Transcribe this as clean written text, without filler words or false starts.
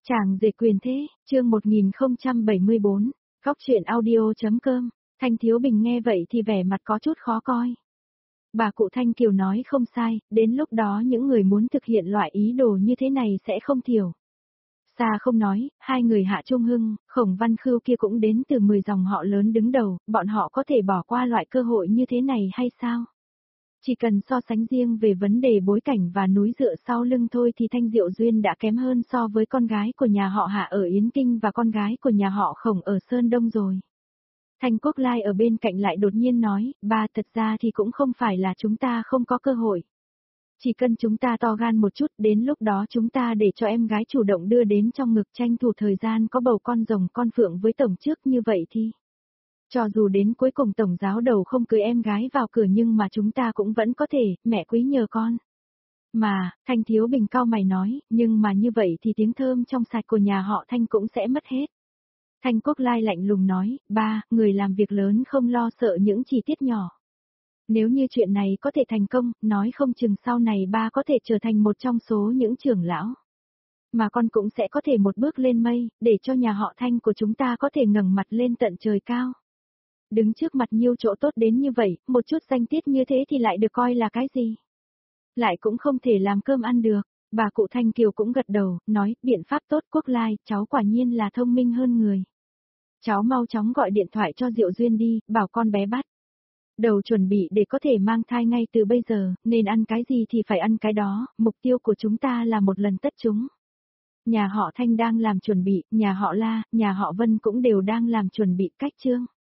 Chàng rể quyền thế, chương 1074, Góc truyện audio.com, Thanh Thiếu Bình nghe vậy thì vẻ mặt có chút khó coi. Bà cụ Thanh Kiều nói không sai, đến lúc đó những người muốn thực hiện loại ý đồ như thế này sẽ không thiểu. Xa không nói, hai người Hạ Trung Hưng, Khổng Văn Khưu kia cũng đến từ 10 dòng họ lớn đứng đầu, bọn họ có thể bỏ qua loại cơ hội như thế này hay sao? Chỉ cần so sánh riêng về vấn đề bối cảnh và núi dựa sau lưng thôi thì Thanh Diệu Duyên đã kém hơn so với con gái của nhà họ Hạ ở Yến Kinh và con gái của nhà họ Khổng ở Sơn Đông rồi. Thanh Quốc Lai ở bên cạnh lại đột nhiên nói, ba thật ra thì cũng không phải là chúng ta không có cơ hội. Chỉ cần chúng ta to gan một chút, đến lúc đó chúng ta để cho em gái chủ động đưa đến trong ngực, tranh thủ thời gian có bầu con rồng con phượng với tổng trước như vậy thì. Cho dù đến cuối cùng tổng giáo đầu không cưới em gái vào cửa nhưng mà chúng ta cũng vẫn có thể, mẹ quý nhờ con. Mà, Thanh Thiếu Bình cau mày nói, nhưng mà như vậy thì tiếng thơm trong sạch của nhà họ Thanh cũng sẽ mất hết. Thanh Quốc Lai lạnh lùng nói, ba, người làm việc lớn không lo sợ những chi tiết nhỏ. Nếu như chuyện này có thể thành công, nói không chừng sau này ba có thể trở thành một trong số những trưởng lão. Mà con cũng sẽ có thể một bước lên mây, để cho nhà họ Thanh của chúng ta có thể ngẩng mặt lên tận trời cao. Đứng trước mặt nhiều chỗ tốt đến như vậy, một chút danh tiết như thế thì lại được coi là cái gì? Lại cũng không thể làm cơm ăn được. Bà cụ Thanh Kiều cũng gật đầu, nói, biện pháp tốt. Quốc Lai, cháu quả nhiên là thông minh hơn người. Cháu mau chóng gọi điện thoại cho Diệu Duyên đi, bảo con bé bắt đầu chuẩn bị để có thể mang thai ngay từ bây giờ, nên ăn cái gì thì phải ăn cái đó, mục tiêu của chúng ta là một lần tất chúng. Nhà họ Thanh đang làm chuẩn bị, nhà họ La, nhà họ Vân cũng đều đang làm chuẩn bị cách chương.